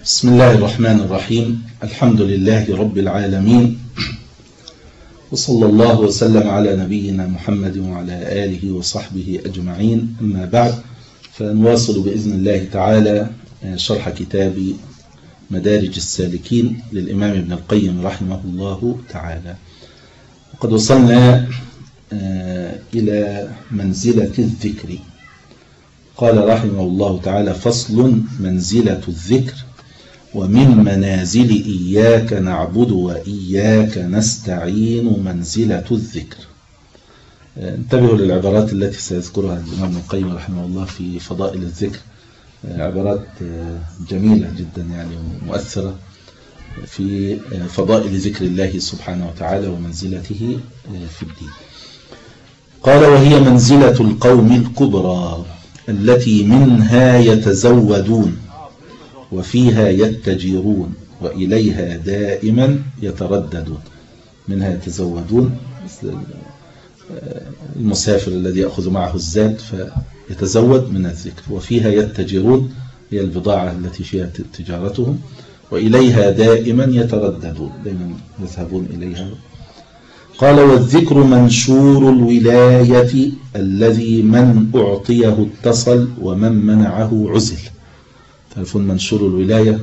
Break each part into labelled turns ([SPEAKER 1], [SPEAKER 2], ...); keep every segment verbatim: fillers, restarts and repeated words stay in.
[SPEAKER 1] بسم الله الرحمن الرحيم. الحمد لله رب العالمين، وصلى الله وسلم على نبينا محمد وعلى آله وصحبه أجمعين. أما بعد، فنواصل بإذن الله تعالى شرح كتاب مدارج السالكين للإمام ابن القيم رحمه الله تعالى. وقد وصلنا إلى منزلة الذكر. قال رحمه الله تعالى: فصل: منزلة الذكر، ومن منازل إياك نعبد وإياك نستعين منزلة الذكر. انتبهوا للعبارات التي سيذكرها الإمام ابن القيم رحمه الله في فضائل الذكر، عبارات جميلة جدا يعني ومؤثرة في فضائل ذكر الله سبحانه وتعالى ومنزلته في الدين. قال: وهي منزلة القوم الكبرى التي منها يتزودون وفيها يتجرون وإليها دائما يترددون. منها يتزودون، مثل المسافر الذي يأخذ معه الزاد فيتزود من الذكر. وفيها يتجرون، هي البضاعة التي فيها تجارتهم. وإليها دائما يترددون، دائما يذهبون إليها. قال: والذكر منشور الولاية الذي من أعطيه اتصل ومن منعه عزل. تعرفون منشور الولاية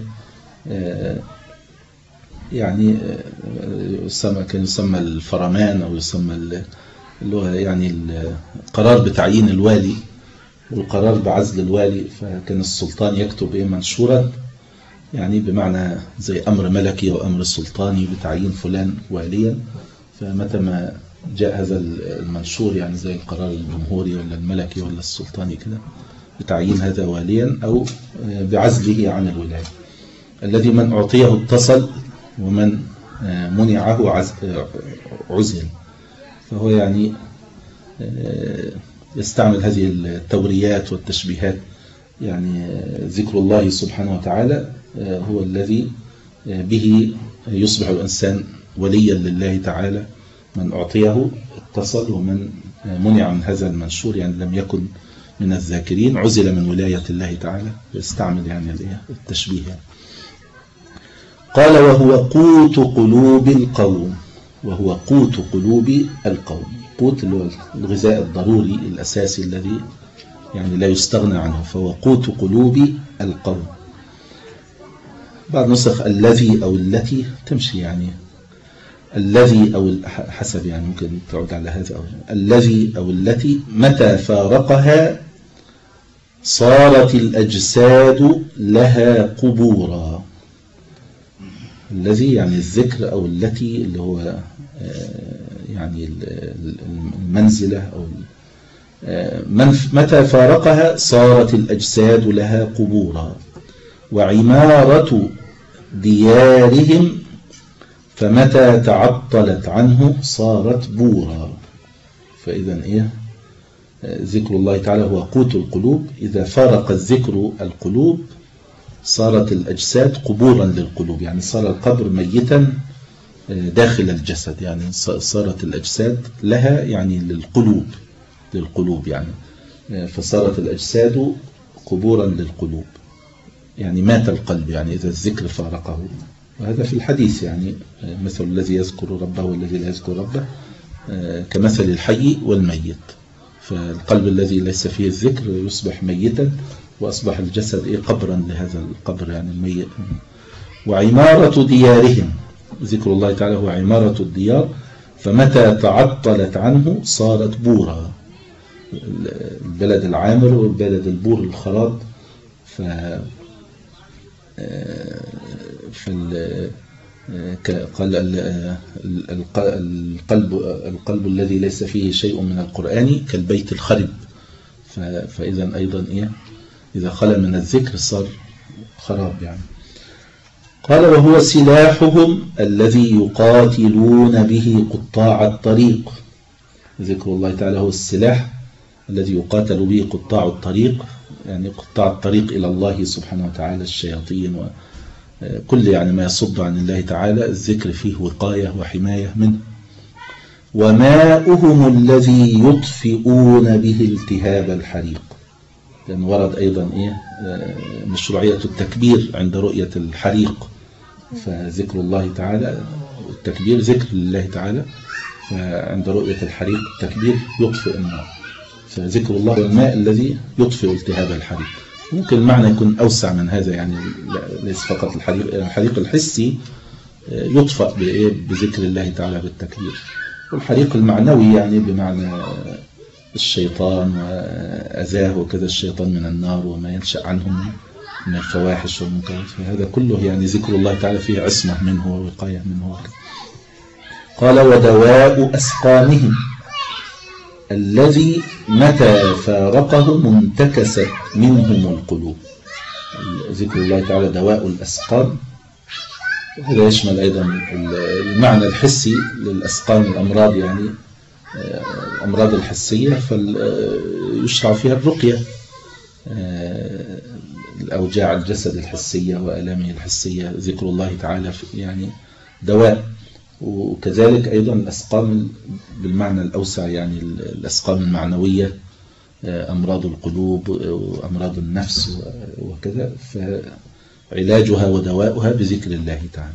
[SPEAKER 1] يعني يسمى كان يسمى الفرمان أو يسمى اللي هو يعني القرار بتعيين الوالي والقرار بعزل الوالي. فكان السلطان يكتب إيه منشورا، يعني بمعنى زي أمر ملكي أو أمر سلطاني بتعيين فلان واليا. فمتى ما جاء هذا المنشور، يعني زي القرار الجمهوري ولا الملكي ولا السلطاني كده، بتعيين هذا واليا أو بعزله عن الولاية. الذي من أعطيه اتصل ومن منعه عزل. فهو يعني يستعمل هذه التوريات والتشبيهات. يعني ذكر الله سبحانه وتعالى هو الذي به يصبح الإنسان وليا لله تعالى. من أعطيه اتصل ومن منع من هذا المنشور، يعني لم يكن من الذاكرين، عزل من ولاية الله تعالى. يستعمل يعني التشبيه. قال: وهو قوت قلوب القوم. وهو قوت قلوب القوم. قوت اللي هو الغذاء الضروري الأساسي الذي يعني لا يستغنى عنه. فهو قوت قلوب القوم. بعض نسخ الذي أو التي تمشي، يعني الذي أو حسب، يعني ممكن تعود على هذا أو الذي أو التي متى فارقها صارت الأجساد لها قبورا. الذي يعني الذكر، أو التي اللي هو يعني المنزلة، أو متى فارقها صارت الأجساد لها قبورا. وعمارة ديارهم فمتى تعطلت عنه صارت بورا. فإذا إيه؟ ذكر الله تعالى هو قوت القلوب. إذا فارق الذكر القلوب صارت الأجساد قبورا للقلوب، يعني صار القبر ميتا داخل الجسد. يعني صارت الأجساد لها يعني للقلوب للقلوب يعني فصارت الأجساد قبورا للقلوب، يعني مات القلب يعني إذا الذكر فارقه. وهذا في الحديث، يعني مثل الذي يذكر ربه والذي لا يذكر ربه كمثل الحي والميت. فالقلب الذي ليس فيه الذكر يصبح ميتا، وأصبح الجسد إيه؟ قبرا لهذا القبر يعني الميت. وعمارة ديارهم، ذكر الله تعالى هو عمارة الديار. فمتى تعطلت عنه صارت بورا. البلد العامر والبلد البور الخراب. ف فال قال القلب القلب الذي ليس فيه شيء من القرآن كالبيت الخرب. فإذا أيضا إيه؟ إذا خلى من الذكر صار خراب يعني. قال: وهو سلاحهم الذي يقاتلون به قطاع الطريق. ذكر الله تعالى هو السلاح الذي يقاتل به قطاع الطريق، يعني قطاع الطريق إلى الله سبحانه وتعالى، الشياطين وكل يعني ما يصد عن الله تعالى. الذكر فيه وقاية وحماية منه. وماؤهم الذي يطفئون به التهاب الحريق. لأن ورد أيضا إيه مشروعية التكبير عند رؤية الحريق، فذكر الله تعالى التكبير ذكر لله تعالى، فعند رؤية الحريق التكبير يطفئ النار، فذكر الله الماء الذي يطفئ التهاب الحريق. ممكن المعنى يكون أوسع من هذا، يعني ليس فقط الحريق، الحريق الحسي يطفأ بذكر الله تعالى بالتكبير، والحريق المعنوي يعني بمعنى الشيطان وأذاه وكذا الشيطان من النار وما ينشأ عنهم من الفواحش والمنكرات، فهذا كله يعني ذكر الله تعالى فيه عصمة منه ووقاية منه. قال ودواء أسقامهم الذي متى فارقه منتكست منهم القلوب. ذكر الله تعالى دواء الأسقام، هذا يشمل أيضا المعنى الحسي للأسقام، الأمراض يعني الأمراض الحسية فيشرع فيها الرقية، الأوجاع الجسد الحسية وآلامه الحسية ذكر الله تعالى يعني دواء. وكذلك أيضا الأسقام بالمعنى الأوسع يعني الأسقام المعنوية، أمراض القلوب وأمراض النفس وكذا، فعلاجها ودواؤها بذكر الله تعالى.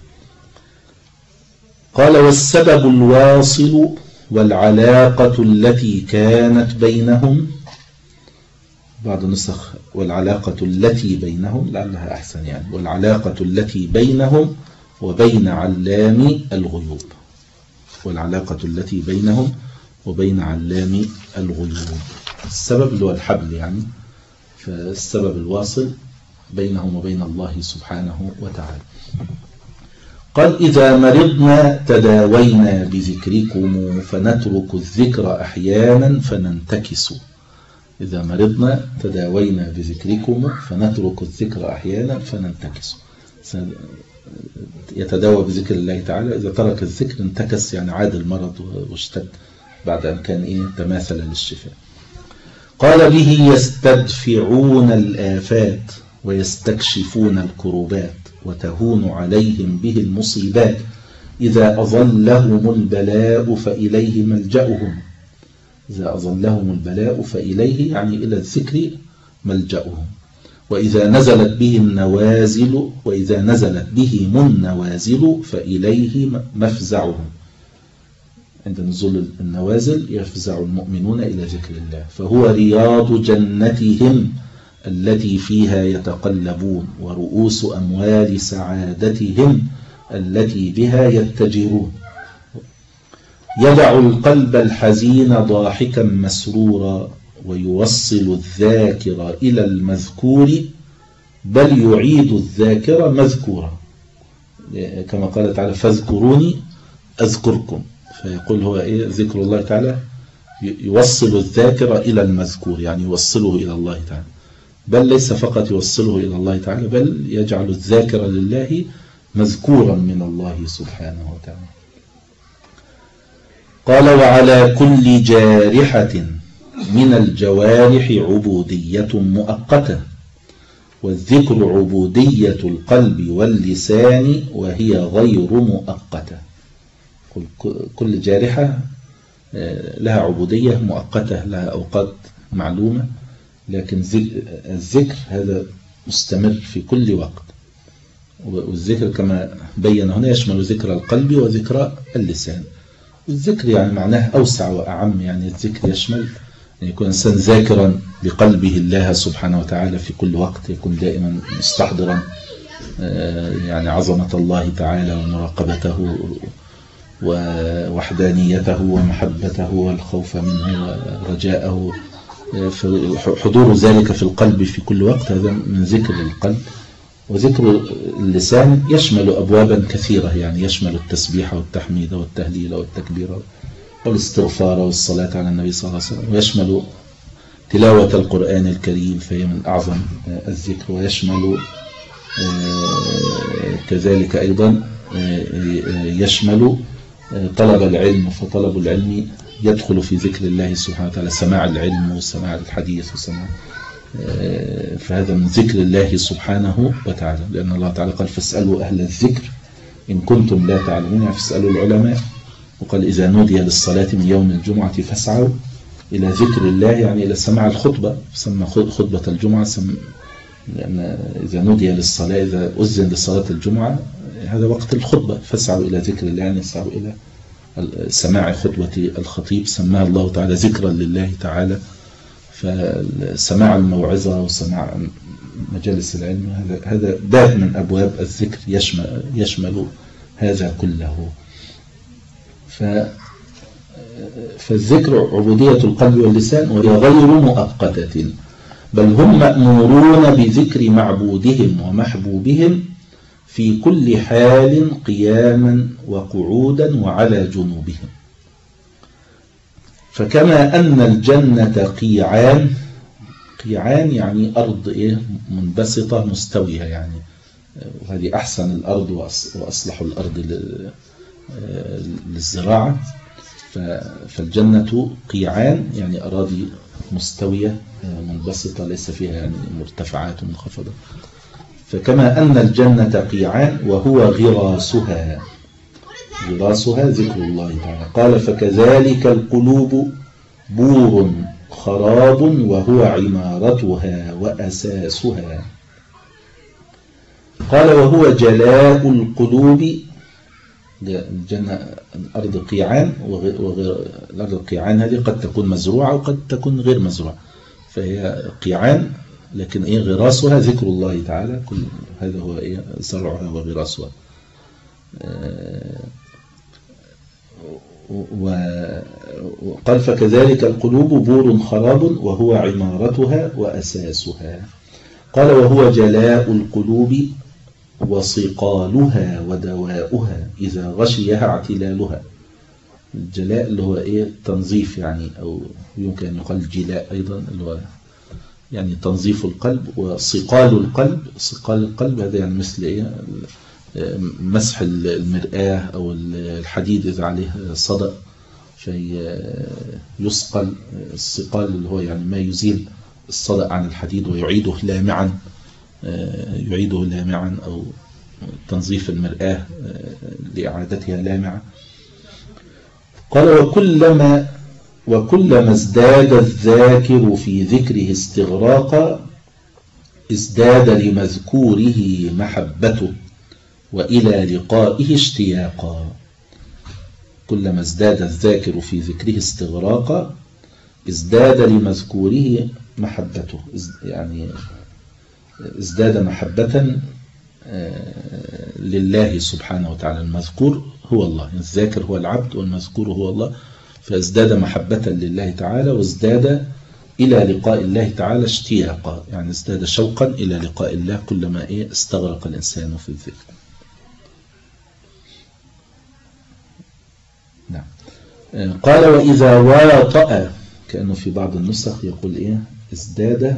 [SPEAKER 1] قال والسبب الواصل والعلاقة التي كانت بينهم، بعض نسخ والعلاقة التي بينهم لعلها أحسن يعني، والعلاقة التي بينهم وبين علام الغيوب، والعلاقة التي بينهم وبين علام الغيوب. السبب اللي هو الحبل يعني، فالسبب الواصل بينهم وبين الله سبحانه وتعالى. قال إذا مرضنا تداوينا بذكركم فنترك الذكر أحيانا فننتكس. إذا مرضنا تداوينا بذكركم فنترك الذكر أحيانا فننتكس، يتداوى بذكر الله تعالى، إذا ترك الذكر انتكس يعني عاد المرض واشتد بعد أن كان إيه تماثل للشفاء. قال به يستدفعون الآفات ويستكشفون الكروبات وتهون عليهم به المصيبات، إذا أظلهم البلاء فإليه ملجأهم. إذا أظلهم البلاء فإليه يعني إلى الذكر ملجأهم. وإذا نزلت به النوازل وإذا نزلت بهم النوازل فإليه مفزعهم. عند نزول النوازل يفزع المؤمنون إلى ذكر الله، فهو رياض جنتهم التي فيها يتقلبون، ورؤوس أموال سعادتهم التي بها يتجرون. يدع القلب الحزين ضاحكا مسرورا، ويوصل الذاكر إلى المذكور، بل يعيد الذاكر مذكورا، كما قال تعالى فاذكروني أذكركم. فيقول هو إيه ذكر الله تعالى يوصل الذاكر إلى المذكور، يعني يوصله إلى الله تعالى، بل ليس فقط يوصله إلى الله تعالى، بل يجعل الذاكر لله مذكورا من الله سبحانه وتعالى. قال وعلى كل جارحة من الجوارح عبودية مؤقتة، والذكر عبودية القلب واللسان وهي غير مؤقتة. كل جارحة لها عبودية مؤقتة، لها أوقات معلومة، لكن الذكر هذا مستمر في كل وقت. والذكر كما بين هنا يشمل ذكر القلب وذكر اللسان. الذكر يعني معناه أوسع وأعم، يعني الذكر يشمل يعني يكون إنسان ذاكرا بقلبه الله سبحانه وتعالى في كل وقت، يكون دائما مستحضرا يعني عظمة الله تعالى ومراقبته ووحدانيته ومحبته والخوف منه ورجاءه، حضور ذلك في القلب في كل وقت، هذا من ذكر القلب. وذكر اللسان يشمل أبوابا كثيرة، يعني يشمل التسبيح والتحميد والتهليل والتكبير والاستغفار والصلاة على النبي صلى الله عليه وسلم، ويشمل تلاوة القرآن الكريم فهي من أعظم الذكر، ويشمل كذلك أيضا يشمل طلب العلم، فطلب العلم يدخل في ذكر الله سبحانه وتعالى، سماع العلم وسماع الحديث وسماع، فهذا من ذكر الله سبحانه وتعالى، لأن الله تعالى قال فاسألوا أهل الذكر إن كنتم لا تعلمون، فاسألوا العلماء. وقال إذا نودي للصلاة من يوم الجمعة فاسعوا إلى ذكر الله يعني إلى سماع الخطبة، سمى خطبة الجمعة سم لأن إذا نودي للصلاة، إذا أذن لصلاة الجمعة هذا وقت الخطبة، فاسعوا إلى ذكر الله يعني اسعوا إلى سماع خطبة الخطيب، سماها الله تعالى ذكرا لله تعالى. فسماع الموعظة وسماع مجالس العلم هذا هذا باب من أبواب الذكر يشمل, يشمل هذا كله. ف فالذكر عبودية القلب واللسان، وهي غير مؤقتة، بل هم مأمورون بذكر معبودهم ومحبوبهم في كل حال قياما وقعودا وعلى جنوبهم. فكما أن الجنة قيعان، قيعان يعني أرض إيه منبسطة مستوية يعني، وهذه أحسن الأرض وأصلح الأرض للزراعة. فالجنة قيعان يعني أراضي مستوية منبسطة ليس فيها يعني مرتفعات ومنخفضة. فكما أن الجنة قيعان وهو غراسها، غراسها ذكر الله تعالى. قال فكذلك القلوب بور خراب وهو عمارتها وأساسها. قال وهو جلاء القلوب، الجنة الأرض قيعان، والأرض القيعان هذه قد تكون مزروعة وقد تكون غير مزروعة، فهي قيعان لكن إيه غراسها ذكر الله تعالى، كل هذا هو إيه زرعها وغراسها. وقال فكذلك القلوب بور خراب وهو عمارتها وأساسها. قال وهو جلاء القلوب وصقالها ودواؤها إذا غشيها اعتلالها. الجلاء اللي هو إيه تنظيف يعني، أو يمكن أن يقال جلاء أيضا اللي هو يعني تنظيف القلب. وصقال القلب، صقال القلب هذا يعني مثل إيه مسح المرآة أو الحديد إذا عليه صدأ فيصقل. الصقال اللي هو يعني ما يزيل الصدأ عن الحديد ويعيده لامعا، يعيده لامعا، أو تنظيف المرآة لإعادتها لامعة. قال وكلما وكلما ازداد الذاكر في ذكره استغراقا ازداد لمذكوره محبته وإلى لقائه اشتياقا. كلما ازداد الذاكر في ذكره استغراقا ازداد لمذكوره محبته، يعني ازداد محبة لله سبحانه وتعالى. المذكور هو الله، الذاكر هو العبد والمذكور هو الله، فازداد محبة لله تعالى وازداد إلى لقاء الله تعالى اشتياقا، يعني ازداد شوقا إلى لقاء الله كلما إيه استغرق الإنسان في الذكر. نعم. قال وإذا واطأ، كأنه في بعض النسخ يقول إيه ازداد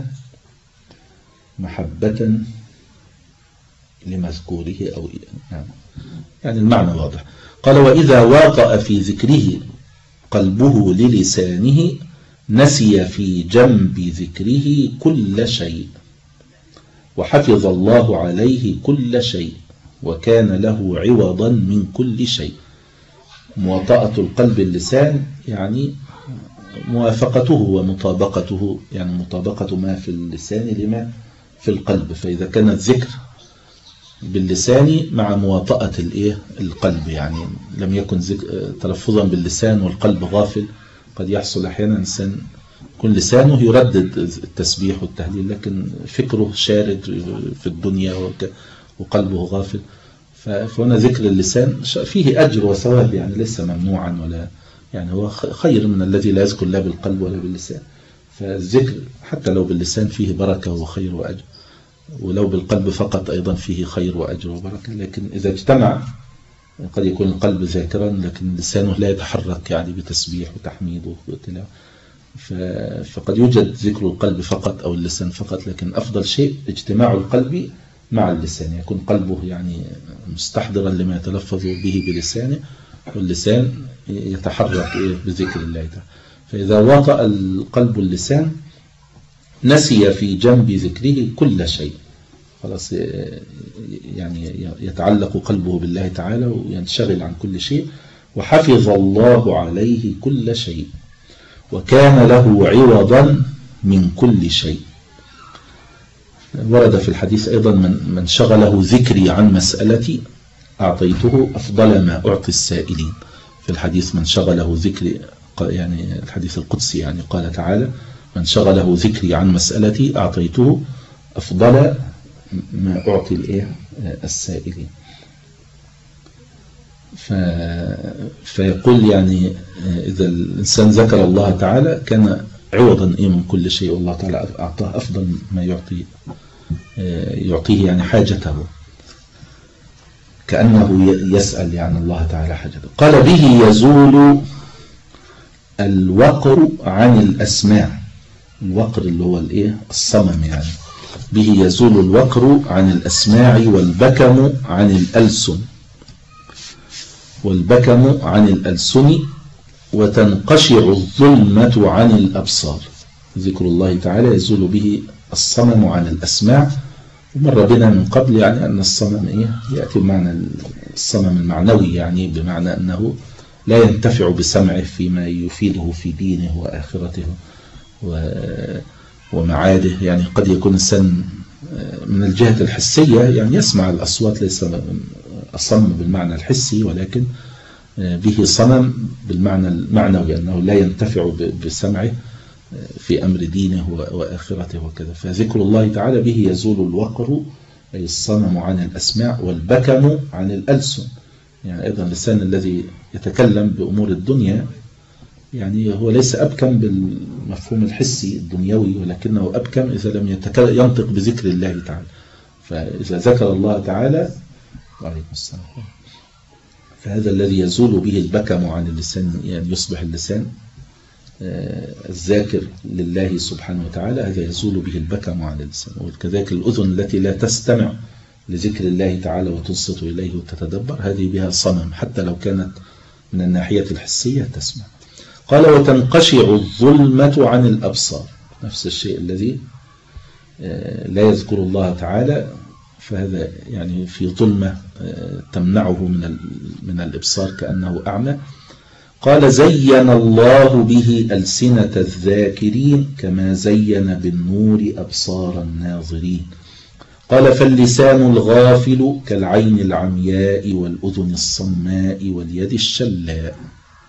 [SPEAKER 1] محبة لمذكوره أو إيه. نعم. يعني المعنى واضح. قال وإذا واطأ في ذكره قلبه للسانه نسي في جنب ذكره كل شيء وحفظ الله عليه كل شيء وكان له عوضا من كل شيء. مواطأة القلب اللسان يعني موافقته ومطابقته، يعني مطابقة ما في اللسان لما في القلب. فإذا كان الذكر باللسان مع مواطأة الايه القلب، يعني لم يكن تلفظا باللسان والقلب غافل. قد يحصل أحيانا إنسان يكون لسانه يردد التسبيح والتهليل لكن فكره شارد في الدنيا وقلبه غافل. فهنا ذكر اللسان فيه أجر وثواب، يعني ليس ممنوعا، ولا يعني هو خير من الذي لا يذكر لا بالقلب ولا باللسان. فالذكر حتى لو باللسان فيه بركة وخير وأجر، ولو بالقلب فقط أيضا فيه خير وأجر وبركة. لكن إذا اجتمع قد يكون القلب ذاكرا لكن لسانه لا يتحرك يعني بتسبيح وتحميد وتلاوة، فقد يوجد ذكر القلب فقط أو اللسان فقط. لكن أفضل شيء اجتماع القلب مع اللسان، يكون قلبه يعني مستحضرا لما يتلفظ به بلسانه واللسان يتحرك بذكر الله تعالى. فإذا واطأ القلب اللسان نسي في جنب ذكره كل شيء، خلاص يعني يتعلق قلبه بالله تعالى وينشغل عن كل شيء. وحفظ الله عليه كل شيء وكان له عوضا من كل شيء. ورد في الحديث أيضا من, من شغله ذكري عن مسألتي أعطيته أفضل ما أعطي السائلين. في الحديث من شغله ذكري، يعني الحديث القدسي، يعني قال تعالى من شغله ذكري عن مسألتي أعطيته أفضل ما أعطي الإيه السائلين. ف... فيقول يعني إذا الإنسان ذكر الله تعالى كان عوضا إيه من كل شيء، والله تعالى أعطاه أفضل ما يعطي يعطيه يعني حاجته، كأنه يسأل يعني الله تعالى حاجته. قال به يزول الوقر عن الأسماع. الوقر اللي هو الإيه الصمم، يعني به يزول الوقر عن الأسماع والبكم عن الألسن والبكم عن الألسن وتنقشع الظلمة عن الأبصار. ذكر الله تعالى يزول به الصمم عن الأسماع. ومر بنا من قبل يعني أن الصمم إيه يأتي بمعنى الصمم المعنوي، يعني بمعنى أنه لا ينتفع بسمعه فيما يفيده في دينه وآخرته ومعاده. يعني قد يكون الإنسان من الجهة الحسية يعني يسمع الأصوات، ليس أصم بالمعنى الحسي، ولكن به صمم بالمعنى المعنوي، أنه لا ينتفع بسمعه في أمر دينه وآخرته وكذا. فذكر الله تعالى به يزول الوقر أي الصمم عن الأسماع والبكم عن الألسن. يعني أيضا اللسان الذي يتكلم بأمور الدنيا يعني هو ليس أبكم بالمفهوم الحسي الدنيوي، ولكنه أبكم إذا لم ينطق بذكر الله تعالى. فإذا ذكر الله تعالى وعليكم السلام فهذا الذي يزول به البكم عن اللسان، يعني يصبح اللسان الذاكر لله سبحانه وتعالى، هذا يزول به البكم عن اللسان. وكذلك الأذن التي لا تستمع لذكر الله تعالى وتنصت إليه وتتدبر، هذه بها صمم حتى لو كانت من الناحية الحسية تسمع. قال وتنقشع الظلمة عن الأبصار، نفس الشيء الذي لا يذكر الله تعالى فهذا يعني في ظلمة تمنعه من من الإبصار كأنه أعمى. قال زين الله به ألسنة الذاكرين كما زين بالنور أبصار الناظرين. قال فاللسان الغافل كالعين العمياء والأذن الصماء واليد الشلاء.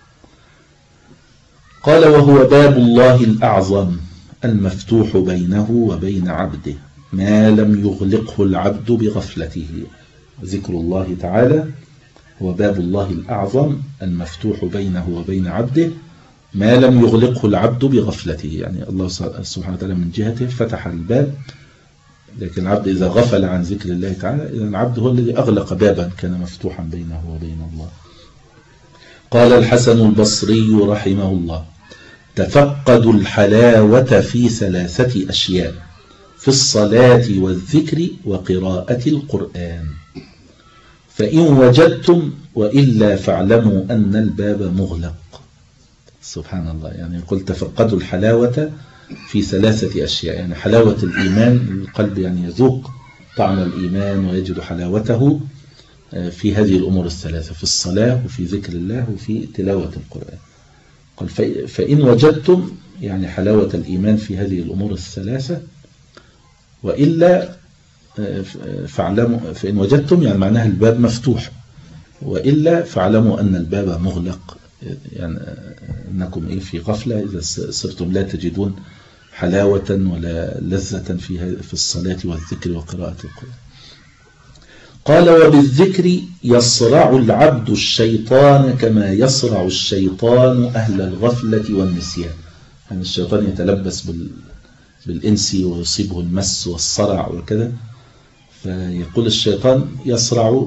[SPEAKER 1] قال وهو باب الله الأعظم المفتوح بينه وبين عبده ما لم يغلقه العبد بغفلته. ذكر الله تعالى هو باب الله الأعظم المفتوح بينه وبين عبده ما لم يغلقه العبد بغفلته. يعني الله سبحانه وتعالى من جهته فتح الباب، لكن العبد إذا غفل عن ذكر الله تعالى إذا العبد هو الذي أغلق بابا كان مفتوحا بينه وبين الله. قال الحسن البصري رحمه الله تفقدوا الحلاوة في ثلاثة أشياء: في الصلاة والذكر وقراءة القرآن، فإن وجدتم وإلا فاعلموا أن الباب مغلق. سبحان الله، يعني يقول تفقدوا الحلاوة في ثلاثة أشياء، يعني حلاوة الإيمان، القلب يعني يذوق طعم الإيمان ويجد حلاوته في هذه الأمور الثلاثة: في الصلاة وفي ذكر الله وفي تلاوة القرآن. قال فإن وجدتم يعني حلاوة الإيمان في هذه الأمور الثلاثة، وإلا فاعلموا، فإن وجدتم يعني معناها الباب مفتوح، وإلا فاعلموا أن الباب مغلق، يعني أنكم إيه في غفلة إذا صرتم لا تجدون حلاوة ولا لذة في في الصلاة والذكر وقراءة القرآن. قال وبالذكر يصرع العبد الشيطان كما يصرع الشيطان أهل الغفلة والنسيان. يعني الشيطان يتلبس بالإنس ويصيبه المس والصرع وكذا، فيقول الشيطان يصرع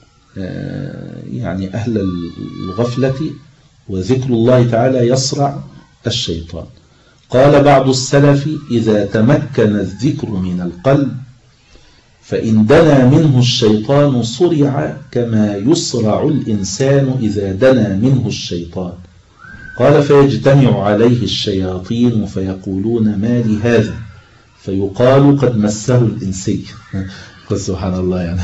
[SPEAKER 1] يعني أهل الغفلة، وذكر الله تعالى يصرع الشيطان. قال بعض السلف إذا تمكن الذكر من القلب فإن دنا منه الشيطان صرع كما يصرع الإنسان إذا دنا منه الشيطان. قال فيجتمع عليه الشياطين فيقولون ما لهذا، فيقال قد مسه الإنسي. قل سبحان الله، يعني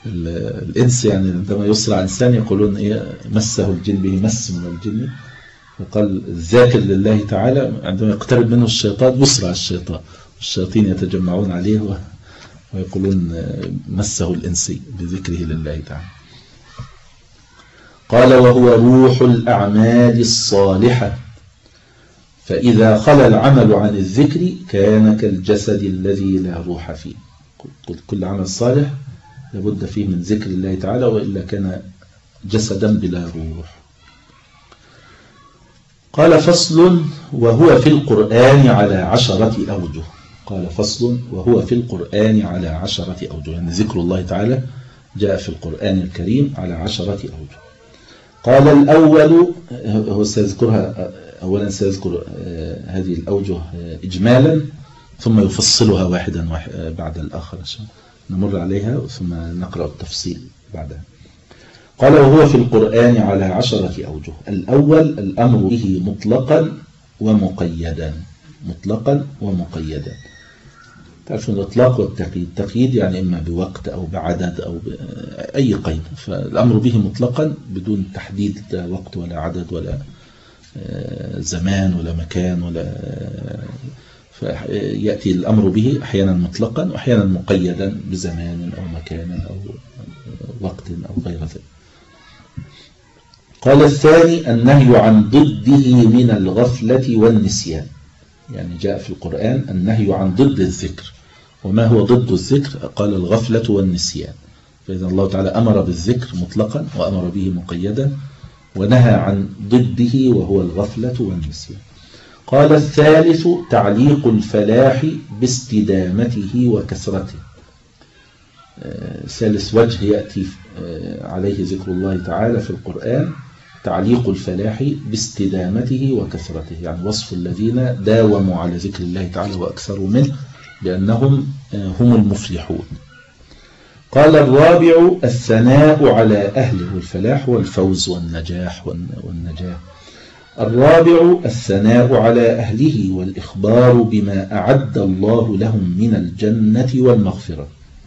[SPEAKER 1] الإنس يعني عندما يصرع إنسان يقولون إيه مسه الجن، به مس من الجن، وقال الذاكر لله تعالى عندما يقترب منه الشيطان يسرع الشيطان، الشياطين يتجمعون عليه ويقولون مسه الإنسي بذكره لله تعالى. قال وهو روح الأعمال الصالحة، فإذا خلى العمل عن الذكر كان كالجسد الذي لا روح فيه. كل عمل صالح لابد فيه من ذكر الله تعالى، وإلا كان جسدا بلا روح. قال فصل وهو في القرآن على عشرة أوجه. قال فصل وهو في القرآن على عشرة أوجه، يعني ذكر الله تعالى جاء في القرآن الكريم على عشرة أوجه. قال الأول، هو سيذكرها أولا، سيذكر هذه الأوجه إجمالا ثم يفصلها واحدا بعد الآخر عشان نمر عليها ثم نقرأ التفصيل بعدها. قال وهو في القرآن على عشرة أوجه. الأول الأمر به مطلقا ومقيدا. مطلقا ومقيدا. تعرفون الإطلاق والتقييد، التقييد يعني إما بوقت أو بعدد أو بأي قيد، فالأمر به مطلقا بدون تحديد لا وقت ولا عدد ولا زمان ولا مكان ولا، فيأتي الأمر به أحيانا مطلقا وأحيانا مقيدا بزمان أو مكان أو وقت أو غير ذلك. قال الثاني النهي عن ضده من الغفلة والنسيان، يعني جاء في القرآن النهي عن ضد الذكر. وما هو ضد الذكر؟ قال الغفلة والنسيان. فإذا الله تعالى أمر بالذكر مطلقا وأمر به مقيدا، ونهى عن ضده وهو الغفلة والنسيان. قال الثالث تعليق الفلاح باستدامته وكثرته. ثالث وجه يأتي عليه ذكر الله تعالى في القرآن تعليق الفلاح باستدامته وكثرته، يعني وصف الذين داوموا على ذكر الله تعالى وأكثروا منه بأنهم هم المفلحون. قال الرابع الثناء على أهله، الفلاح والفوز والنجاح والنجاح. الرابع الثناء على أهله والإخبار بما أعد الله لهم من الجنة والمغفرة.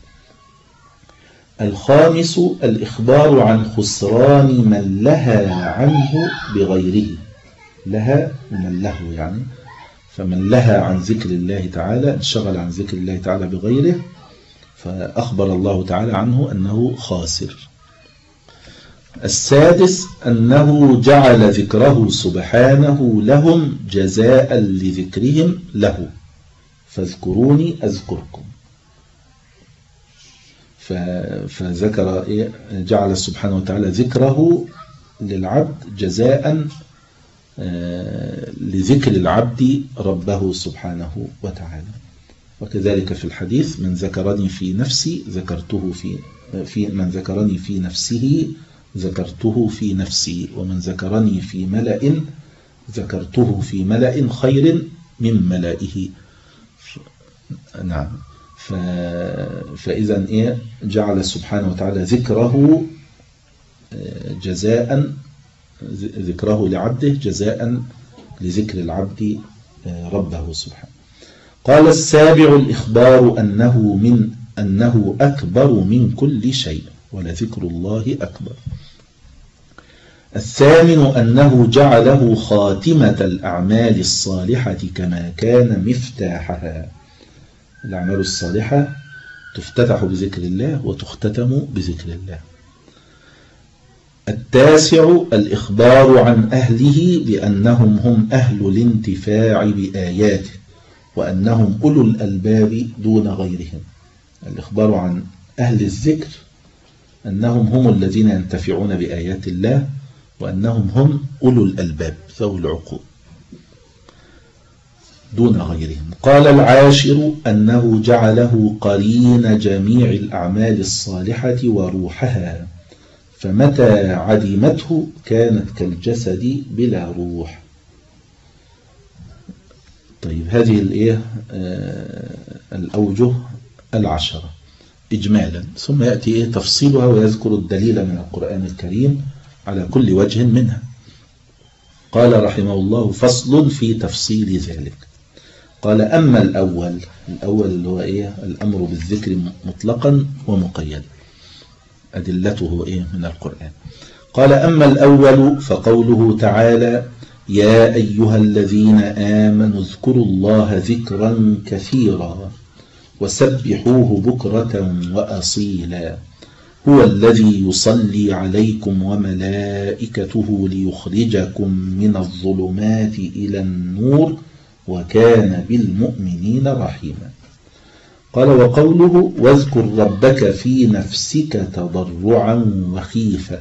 [SPEAKER 1] الخامس الإخبار عن خسران من لها عنه بغيره. لها من له يعني، فمن لها عن ذكر الله تعالى انشغل عن ذكر الله تعالى بغيره، فأخبر الله تعالى عنه أنه خاسر. السادس أنه جعل ذكره سبحانه لهم جزاء لذكرهم له، فاذكروني أذكركم. فذكر جعل سبحانه وتعالى ذكره للعبد جزاء لذكر العبد ربه سبحانه وتعالى. وكذلك في الحديث من ذكرني في نفسي ذكرته في, في من ذكرني في نفسه ذكرته في نفسي، ومن ذكرني في ملأ ذكرته في ملأ خير من ملئه. نعم. فإذا إيه جعل سبحانه وتعالى ذكره جزاء، ذكره لعبده جزاء لذكر العبد ربه سبحانه. قال السابع الإخبار أنه من أنه أكبر من كل شيء ولذكر الله أكبر. الثامن أنه جعله خاتمة الأعمال الصالحة كما كان مفتاحها. الأعمال الصالحة تفتتح بذكر الله وتختتم بذكر الله. التاسع الإخبار عن أهله بأنهم هم أهل الانتفاع بآياته وأنهم أولو الألباب دون غيرهم. الإخبار عن أهل الذكر أنهم هم الذين ينتفعون بآيات الله وأنهم هم أولو الألباب ذوي العقول دون غيرهم. قال العاشر أنه جعله قرين جميع الأعمال الصالحة وروحها، فمتى عدمته كانت كالجسد بلا روح. طيب هذه الإيه الأوجه العشرة إجمالا، ثم يأتي إيه تفصيلها ويذكر الدليل من القرآن الكريم على كل وجه منها. قال رحمه الله فصل في تفصيل ذلك. قال أما الأول، الأول اللي هو إيه الأمر بالذكر مطلقا ومقيدا، أدلته إيه من القرآن. قال أما الأول فقوله تعالى يا أيها الذين آمنوا اذكروا الله ذكرا كثيرا وسبحوه بكرة وأصيلا هو الذي يصلي عليكم وملائكته ليخرجكم من الظلمات إلى النور وكان بالمؤمنين رحيما. قال وقوله واذكر ربك في نفسك تضرعا وخيفة،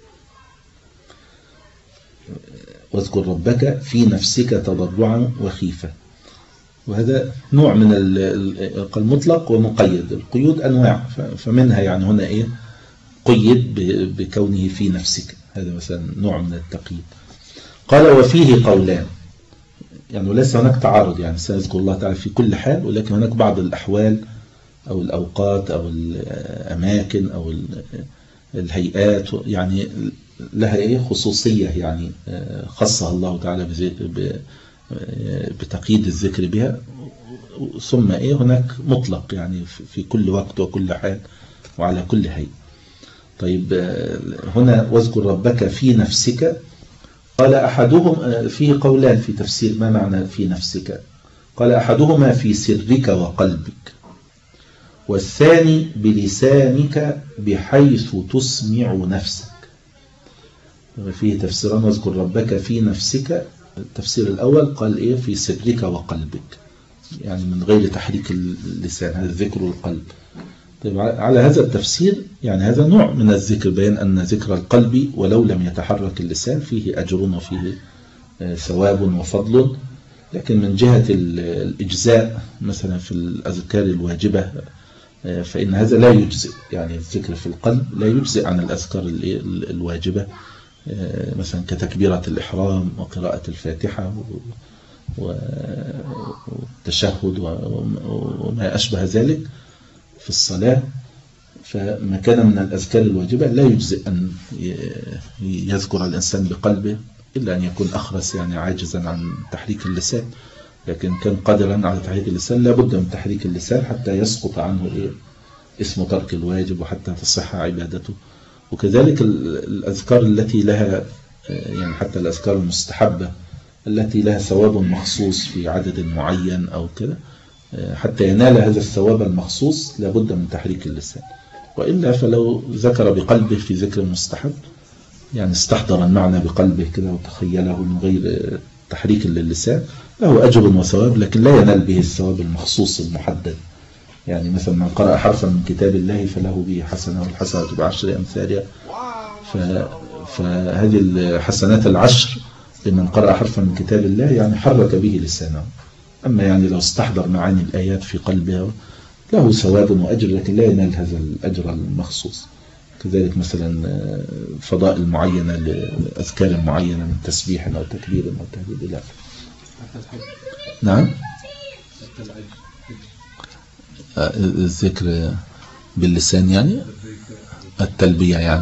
[SPEAKER 1] واذكر ربك في نفسك تضرعا وخيفة، وهذا نوع من المطلق ومقيد. القيود أنواع، فمنها يعني هنا إيه قيد بكونه في نفسك، هذا مثلا نوع من التقييد. قال وفيه قولان، يعني ليس هناك تعارض، يعني سيذكر الله تعالى في كل حال، ولكن هناك بعض الأحوال أو الأوقات أو الأماكن أو الهيئات يعني لها إيه خصوصية، يعني خصها الله تعالى بتقييد الذكر بها. ثم إيه هناك مطلق يعني في كل وقت وكل حال وعلى كل هيئة. طيب هنا واذكر ربك في نفسك، قال أحدهم فيه قولان في تفسير ما معنى في نفسك. قال أحدهما في سرك وقلبك، والثاني بلسانك بحيث تسمع نفسك. فيه تفسيران، واذكر ربك في نفسك، التفسير الأول قال إيه في سرك وقلبك، يعني من غير تحريك اللسان، هذا ذكر القلب. طيب على هذا التفسير يعني هذا نوع من الذكر، بيان أن ذكر القلب ولو لم يتحرك اللسان فيه أجر وفيه ثواب وفضل، لكن من جهة الإجزاء مثلا في الأذكار الواجبة فإن هذا لا يجزئ، يعني الذكر في القلب لا يجزئ عن الأذكار الواجبة، مثلا كتكبيرة الإحرام وقراءة الفاتحة والتشهد وما أشبه ذلك في الصلاة. فما كان من الأذكار الواجبة لا يجزئ أن يذكر الإنسان بقلبه إلا أن يكون أخرس، يعني عاجزا عن تحريك اللسان، لكن كان قادرا على تحريك اللسان لابد من تحريك اللسان حتى يسقط عنه إيه اسم ترك الواجب وحتى تصح عبادته. وكذلك الأذكار التي لها يعني حتى الأذكار المستحبة التي لها ثواب مخصوص في عدد معين أو كده، حتى ينال هذا الثواب المخصوص لابد من تحريك اللسان، وإلا فلو ذكر بقلبه في ذكر المستحب يعني استحضر المعنى بقلبه كده وتخيله من غير تحريك للسان له أجر وثواب، لكن لا ينال به الثواب المخصوص المحدد. يعني مثلا من قرأ حرفا من كتاب الله فله به حسنة والحسنة بعشر أمثالها، فهذه الحسنات العشر لمن قرأ حرفا من كتاب الله يعني حرك به لسانه. أما يعني لو استحضر معاني الآيات في قلبها له ثواب وأجر، لكن لا ينال هذا الأجر المخصوص. كذلك مثلا فضائل معينة لأذكار معينة من تسبيح أو تكبير أو تهليل إلى نعم الذكر باللسان يعني التلبية يعني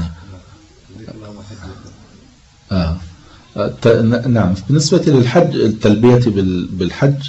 [SPEAKER 1] آه. نعم. بالنسبة للحج التلبية بالحج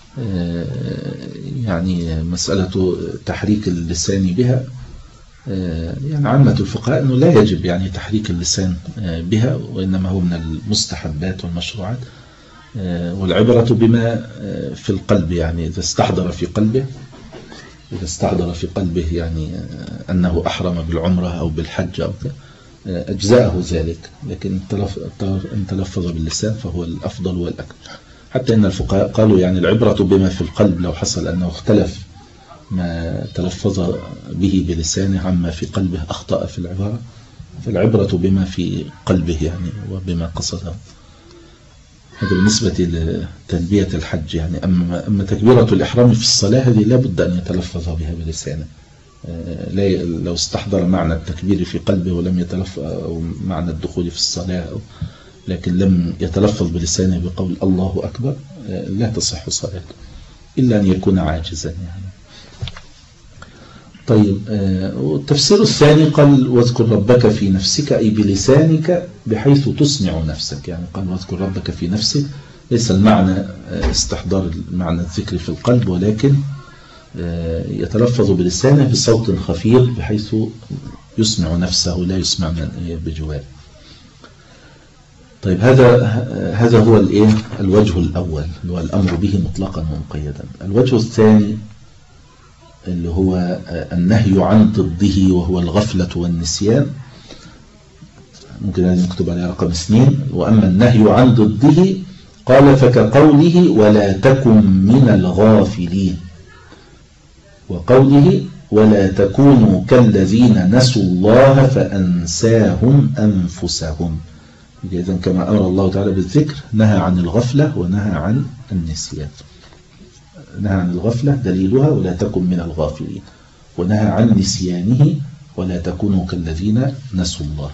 [SPEAKER 1] يعني مسألة تحريك اللسان بها يعني عامة الفقهاء أنه لا يجب يعني تحريك اللسان بها، وإنما هو من المستحبات والمشروعات، والعبرة بما في القلب. يعني إذا استحضر في قلبه إذا استحضر في قلبه يعني أنه أحرم بالعمرة أو بالحج أو أجزاءه ذلك، لكن إن تلفظ باللسان فهو الأفضل والأكمل. حتى إن الفقهاء قالوا يعني العبرة بما في القلب، لو حصل أنه اختلف ما تلفظ به بلسانه عما في قلبه أخطأ في العبارة، فالعبرة بما في قلبه يعني وبما قصده. هذا بالنسبة لتلبية الحج يعني. أما, أما تكبيرة الإحرام في الصلاة هذه لا بد أن يتلفظ بها بلسانه، لو استحضر معنى التكبير في قلبه ولم يتلفظ، أو معنى الدخول في الصلاة أو لكن لم يتلفظ بلسانه بقول الله أكبر لا تصح صلاته إلا أن يكون عاجزا يعني. طيب والتفسير الثاني قال واذكر ربك في نفسك أي بلسانك بحيث تسمع نفسك. يعني قال واذكر ربك في نفسك ليس المعنى استحضار معنى الذكر في القلب، ولكن يتلفظ بلسانه بصوت خفيف بحيث يسمع نفسه لا يسمع من بجواره. طيب هذا هذا هو الايه الوجه الأول اللي هو الأمر به مطلقا ومقيدا. الوجه الثاني اللي هو النهي عن ضده وهو الغفلة والنسيان، ممكن أن نكتب عليه رقم اثنين. وأما النهي عن ضده قال فكقوله ولا تكن من الغافلين، وقوله ولا تكونوا كالذين نسوا الله فأنساهم أنفسهم. إذن كما أمر الله تعالى بالذكر نهى عن الغفلة ونهى عن النسيان. نهى عن الغفلة دليلها ولا تكن من الغافلين، ونهى عن نسيانه ولا تكونوا كالذين نسوا الله.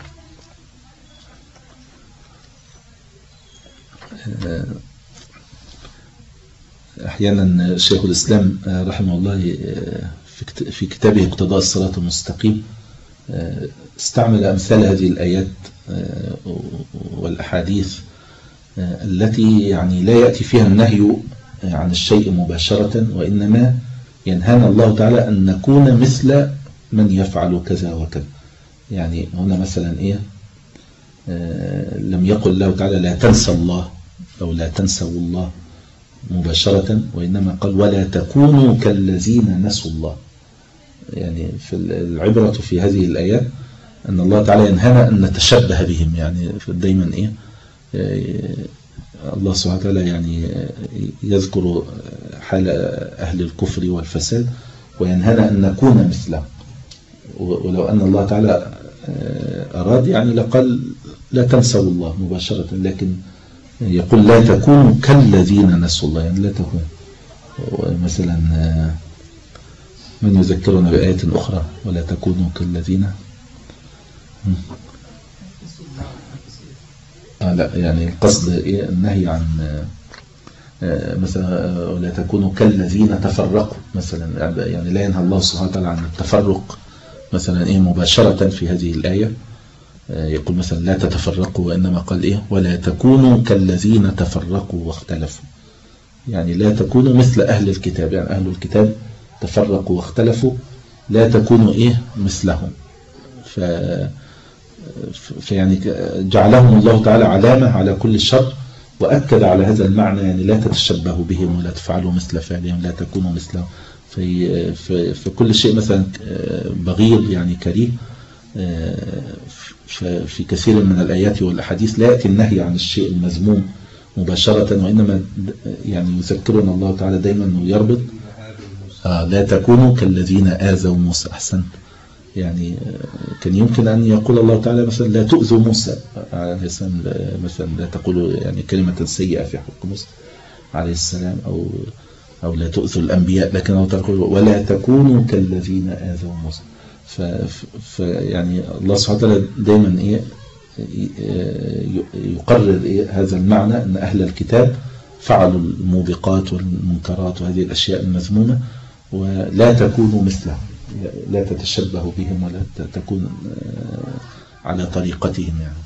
[SPEAKER 1] أحيانا شيخ الإسلام رحمه الله في كتابه اقتضاء الصراط المستقيم استعمل أمثال هذه الآيات والأحاديث التي يعني لا يأتي فيها النهي عن الشيء مباشرة، وإنما ينهانا الله تعالى أن نكون مثل من يفعل كذا وكذا. يعني هنا مثلا إيه لم يقل الله تعالى لا تنسى الله أو لا تنسوا الله مباشرة، وإنما قال ولا تكونوا كالذين نسوا الله. يعني في العبرة في هذه الآيات أن الله تعالى ينهانا أن نتشبه بهم. يعني دايما إيه الله سبحانه وتعالى يعني يذكر حال أهل الكفر والفساد وينهانا أن نكون مثله. ولو أن الله تعالى أراد يعني لقال لا تنسوا الله مباشرة، لكن يقول لا تكونوا كالذين نسوا الله، يعني لا تكونوا. مثلا من يذكرنا بآية أخرى ولا تكونوا كالذين آه لا يعني القصد إيه النهي عن آه مثلا ولا تكونوا كالذين تفرقوا مثلا. يعني لا ينهى الله سبحانه وتعالى عن التفرق مثلا إيه مباشرة في هذه الآية. آه يقول مثلا لا تتفرقوا، وإنما قال إيه ولا تكونوا كالذين تفرقوا واختلفوا. يعني لا تكونوا مثل أهل الكتاب، يعني أهل الكتاب تفرقوا واختلفوا، لا تكونوا إيه مثلهم. ف فيعني جعلهم الله تعالى علامة على كل شر، وأكد على هذا المعنى يعني لا تتشبهوا بهم ولا تفعلوا مثل فعلهم، لا تكونوا مثلهم في, في, في كل شيء مثلا بغيض يعني كريه. في كثير من الآيات والأحاديث لا يأتي النهي عن الشيء المذموم مباشرة، وإنما يعني يذكرنا الله تعالى دايما أنه يربط آه لا تكونوا كالذين آذوا موسى. أحسن. يعني كان يمكن أن يقول الله تعالى مثلا لا تؤذوا موسى عليه السلام، مثلا لا تقولوا يعني كلمة سيئة في حق موسى عليه السلام، أو أو لا تؤذوا الأنبياء، لكن الله تعالى يقول ولا تكونوا كالذين آذوا موسى. فيعني الله سبحانه وتعالى دايما إيه يقرر إيه هذا المعنى أن أهل الكتاب فعلوا الموبقات والمنكرات وهذه الأشياء المذمومة، ولا تكونوا مثلهم، لا تتشبهوا بهم ولا تكون على طريقتهم. يعني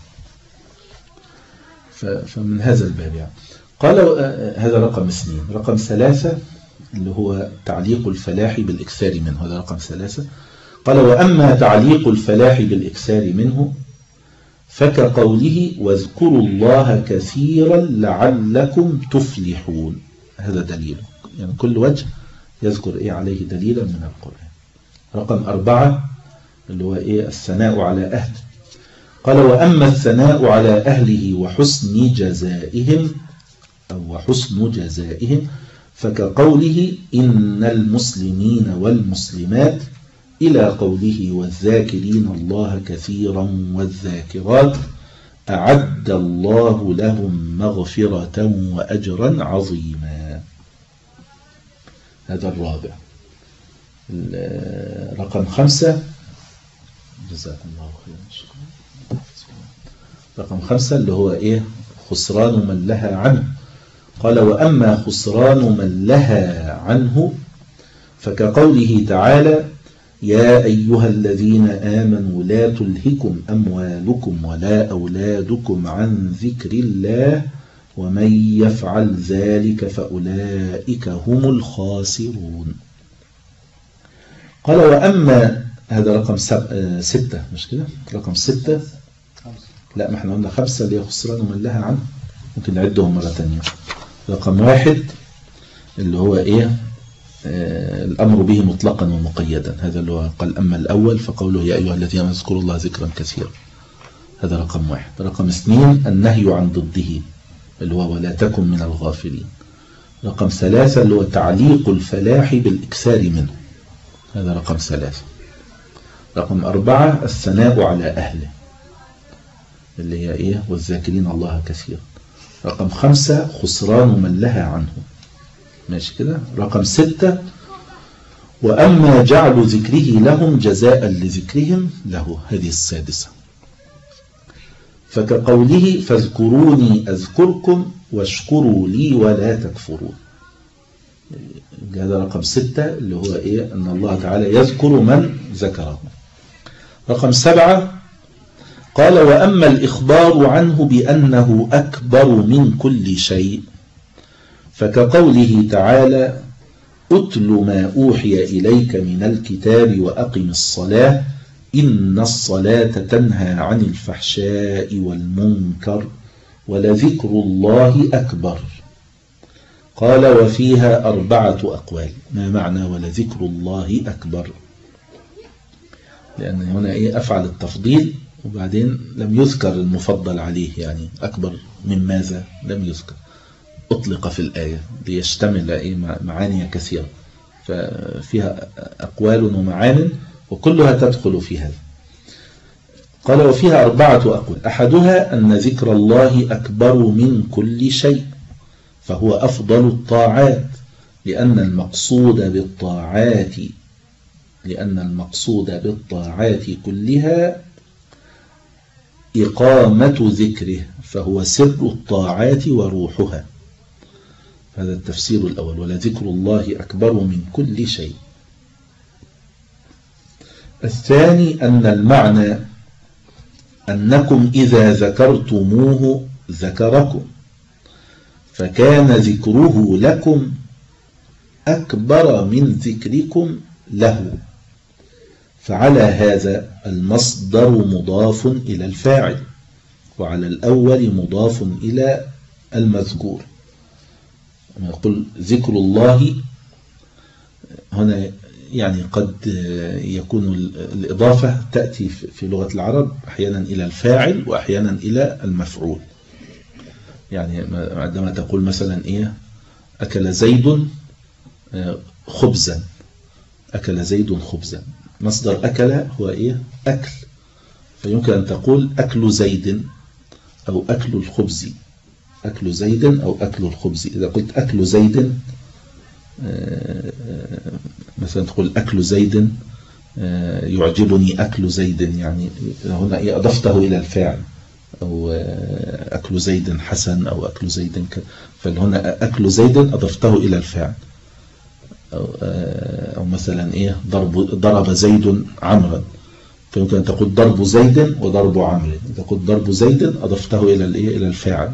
[SPEAKER 1] فمن هذا الباب يعني قال هذا رقم اثنين. رقم ثلاثة اللي هو تعليق الفلاح بالإكثار منه، هذا رقم ثلاثة. قال وأما تعليق الفلاح بالإكثار منه فكقوله واذكروا الله كثيرا لعلكم تفلحون. هذا دليل، يعني كل وجه يذكر إيه عليه دليلا من القرآن. رقم أربعة اللي هو إيه الثناء على أهله. قال وأما الثناء على أهله وحسن جزائهم أو وحسن جزائهم فكقوله إن المسلمين والمسلمات إلى قوله والذاكرين الله كثيرا والذاكرات أعد الله لهم مغفرة وأجرا عظيما. هذا الرابع. رقم خمسة جزاكم الله خيرا. رقم خمسة اللي هو إيه خسران من لها عنه. قال وأما خسران من لها عنه فكقوله تعالى يا أيها الذين آمنوا لا تلهكم أموالكم ولا أولادكم عن ذكر الله ومن يفعل ذلك فأولئك هم الخاسرون. قال وأما هذا رقم ستة مش كده؟ رقم ستة لا، ما احنا قلنا خمسة اللي هي خسران ومن لها عنه، ممكن نعدهم مرة تانية. رقم واحد اللي هو ايه؟ آه الأمر به مطلقا ومقيدا، هذا اللي هو قال أما الأول فقوله يا أيها الذين آمنوا اذكروا الله ذكرا كثيرا، هذا رقم واحد. رقم اثنين النهي عن ضده اللي هو ولا تكن من الغافلين. رقم ثلاثة اللي هو تعليق الفلاح بالإكثار منه، هذا رقم ثلاثة. رقم أربعة الثناء على أهله اللي هي إيه؟ والذاكرين الله كثيرا. رقم خمسة خسران من لها عنه، ماشي كده. رقم ستة وأما جعل ذكره لهم جزاء لذكرهم له، هذه السادسة. فكقوله فاذكروني أذكركم واشكروا لي ولا تكفرون، هذا رقم ستة اللي هو إيه؟ أن الله تعالى يذكر من ذكره. رقم سبعة قال وأما الإخبار عنه بأنه أكبر من كل شيء فكقوله تعالى أتل ما أوحي إليك من الكتاب وأقم الصلاة إن الصلاة تنهى عن الفحشاء والمنكر ولذكر الله أكبر. قال وفيها أربعة أقوال. ما معنى ولذكر الله أكبر؟ لأن هنا إيه؟ أفعل التفضيل وبعدين لم يذكر المفضل عليه، يعني أكبر من ماذا لم يذكر، أطلق في الآية ليشتمل إيه؟ معاني كثيرة، ففيها أقوال ومعان وكلها تدخل في هذا. قال وفيها أربعة أقوال. أحدها أن ذكر الله أكبر من كل شيء فهو أفضل الطاعات، لأن المقصود بالطاعات لأن المقصود بالطاعات كلها إقامة ذكره، فهو سر الطاعات وروحها. هذا التفسير الأول، ولذكر الله أكبر من كل شيء. الثاني أن المعنى أنكم إذا ذكرتموه ذكركم، فكان ذكره لكم أكبر من ذكركم له، فعلى هذا المصدر مضاف إلى الفاعل، وعلى الأول مضاف إلى المذكور. يقول ذكر الله هنا يعني قد يكون الإضافة تأتي في لغة العرب أحيانا إلى الفاعل وأحيانا إلى المفعول. يعني عندما تقول مثلا إيه أكل زيد خبزا، أكل زيد خبزا، مصدر أكل هو إيه؟ أكل، فيمكن أن تقول أكل زيد أو أكل الخبز، أكل زيد أو أكل الخبز. إذا قلت أكل زيد مثلا تقول أكل زيد يعجبني أكل زيد، يعني هنا أضفته إلى الفاعل، أو أكل زيد حسن أو أكل زيد ك... فهنا أكل زيد أضفته إلى الفاعل. أو, أو مثلا إيه ضرب, ضرب زيد عمرا، فيمكن أن تقول ضرب زيد وضرب عمرو. إذا قلت ضرب زيد أضفته إلى الإيه إلى الفاعل.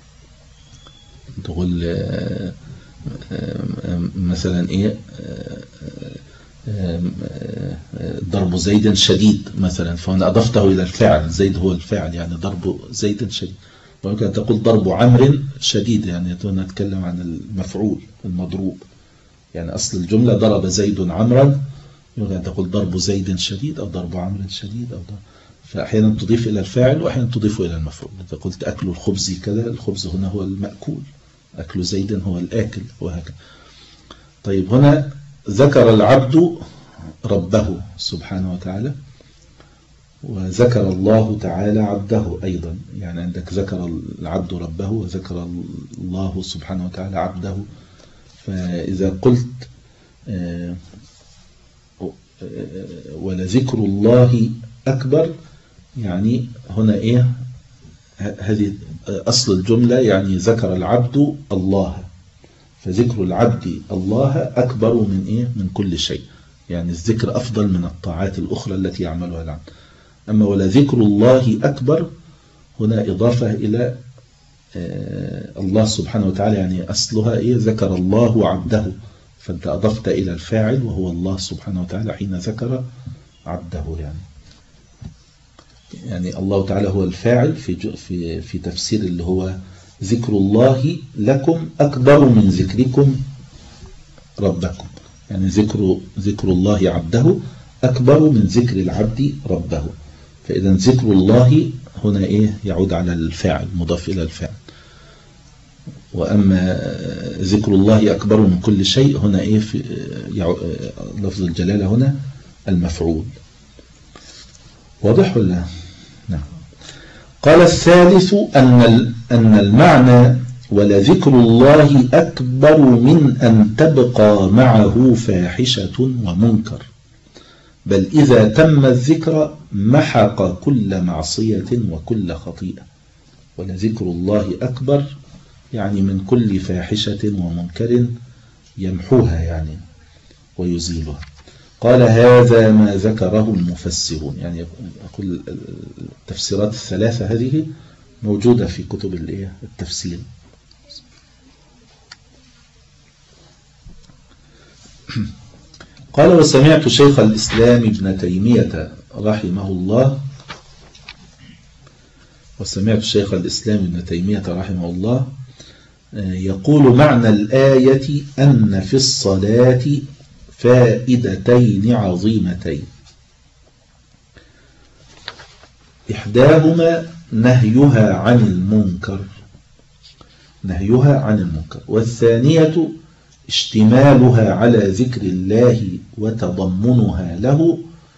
[SPEAKER 1] تقول مثلا إيه ضرب زيد شديد مثلا، فأنا أضفته إلى الفاعل، زيد هو الفاعل، يعني ضرب زيد شديد. ويمكن أن تقول ضرب عمرو شديد، يعني نتكلم عن المفعول المضروب، يعني أصل الجملة ضرب زيد عمرا، يمكن أن تقول ضرب زيد شديد أو ضرب عمرو شديد، أو ضرب. فأحيانا تضيف إلى الفاعل وأحيانا تضيف إلى المفعول. إذا قلت أكل الخبز كذا، الخبز هنا هو المأكول، أكل زيد هو الآكل، وهكذا. طيب هنا ذكر العبد ربه سبحانه وتعالى، وذكر الله تعالى عبده أيضا. يعني عندك ذكر العبد ربه وذكر الله سبحانه وتعالى عبده. فإذا قلت ولذكر الله أكبر، يعني هنا إيه هذه أصل الجملة، يعني ذكر العبد الله، فذكر العبد الله أكبر من إيه من كل شيء، يعني الذكر أفضل من الطاعات الأخرى التي يعملها العبد. أما ولذكر الله أكبر هنا إضافة إلى الله سبحانه وتعالى، يعني أصلها إيه ذكر الله عبده، فأنت أضفت إلى الفاعل وهو الله سبحانه وتعالى حين ذكر عبده. يعني يعني الله تعالى هو الفاعل في في في تفسير اللي هو ذكر الله لكم أكبر من ذكركم ربكم. يعني ذكر ذكر الله عبده أكبر من ذكر العبد ربه. فإذا ذكر الله هنا إيه يعود على الفاعل مضاف إلى الفاعل. وأما ذكر الله أكبر من كل شيء هنا إيه في لفظ الجلالة هنا المفعول. واضح ولا؟ نعم. قال الثالث أن أن المعنى ولذكر الله أكبر من أن تبقى معه فاحشة ومنكر، بل إذا تم الذكر محق كل معصية وكل خطيئة. ولذكر الله أكبر يعني من كل فاحشة ومنكر يمحوها يعني ويزيلها. قال هذا ما ذكره المفسرون. يعني أقول التفسيرات الثلاثة هذه موجودة في كتب التفسير. قال وسمعت شيخ الإسلام ابن تيمية رحمه الله وسمعت شيخ الإسلام ابن تيمية رحمه الله يقول معنى الآية أن في الصلاة فائدتين عظيمتين، إحداهما نهيها عن المنكر نهيها عن المنكر والثانية اشتمالها على ذكر الله وتضمنها له،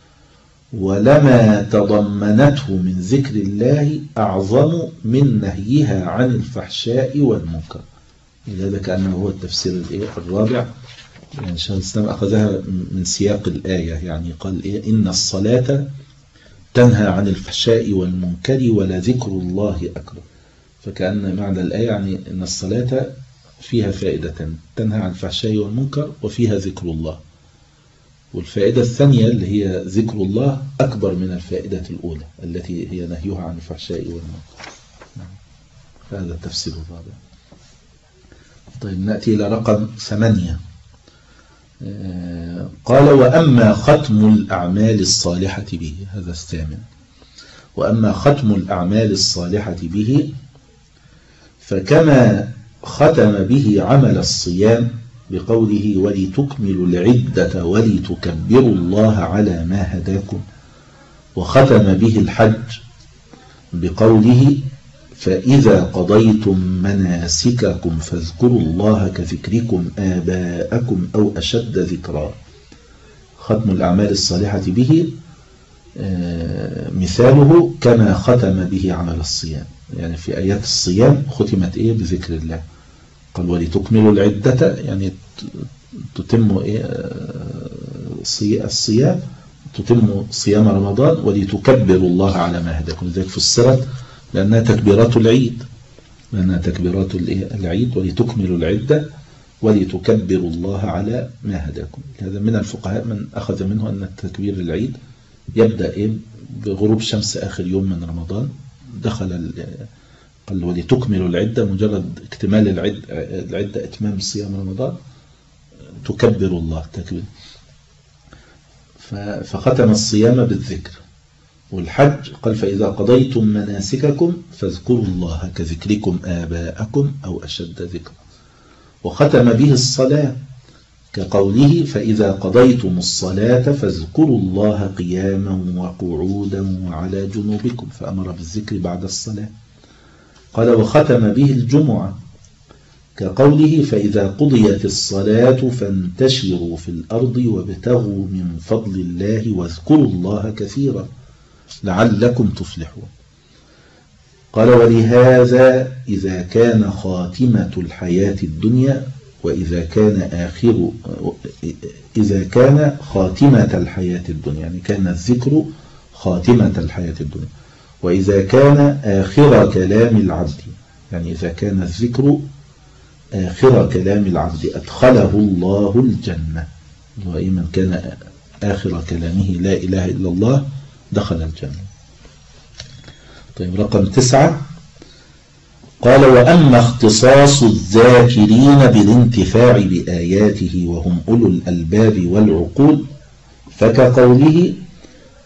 [SPEAKER 1] ولما تضمنته من ذكر الله أعظم من نهيها عن الفحشاء والمنكر. لذا كأنه هو التفسير الرابع. يعني شيخ الإسلام أخذها من سياق الآية، يعني قال إيه إن الصلاة تنهى عن الفحشاء والمنكر ولذكر الله أكبر. فكأن معنى الآية يعني إن الصلاة فيها فائدة تنهى عن الفحشاء والمنكر وفيها ذكر الله، والفائدة الثانية اللي هي ذكر الله أكبر من الفائدة الأولى التي هي نهيها عن الفحشاء والمنكر. هذا التفسير الرابع. طيب نأتي إلى رقم ثمانية. قال وأما ختم الأعمال الصالحة به، هذا الثامن. وأما ختم الأعمال الصالحة به فكما ختم به عمل الصيام بقوله ولتكملوا العدة ولتكبروا الله على ما هداكم، وختم به الحج بقوله فإذا قضيتم مناسككم فاذكروا الله كذكركم آباءكم أو أشد ذكرا. ختم الأعمال الصالحة به مثاله كما ختم به عمل الصيام. يعني في آيات الصيام ختمت إيه بذكر الله. قال ولتكملوا العدة يعني تتم إيه الصيام، تتم صيام رمضان، ولتكبروا الله على ما هداكم. ذلك فسرت لأنها تكبيرات العيد لأنها تكبيرات العيد ولتكملوا العدة ولتكبروا الله على ما هداكم. هذا من الفقهاء من أخذ منه أن التكبير العيد يبدأ إيه بغروب شمس آخر يوم من رمضان. دخل قال ولتكملوا العدة مجرد اكتمال العدة, العدة اتمام صيام رمضان تكبروا الله تكبير. فختم الصيام بالذكر. والحج قال فإذا قضيتم مناسككم فاذكروا الله كذكركم آباءكم أو أشد ذكرا. وختم به الصلاة كقوله فإذا قضيتم الصلاة فاذكروا الله قياما وقعودا وعلى جنوبكم، فأمر بالذكر بعد الصلاة. قال وختم به الجمعة كقوله فإذا قضيت الصلاة فانتشروا في الأرض وابتغوا من فضل الله واذكروا الله كثيرا لعلكم تفلحون. قال ولهذا إذا كان خاتمة الحياة الدنيا وإذا كان آخر إذا كان خاتمة الحياة الدنيا، يعني كان الذكر خاتمة الحياة الدنيا، وإذا كان آخر كلام العبد، يعني إذا كان الذكر آخر كلام العبد أدخله الله الجنة. ومن كان آخر كلامه لا إله إلا الله دخل الجنة. طيب رقم تسعة. قال وأما اختصاص الذاكرين بالانتفاع بآياته وهم أولو الألباب والعقول فكقوله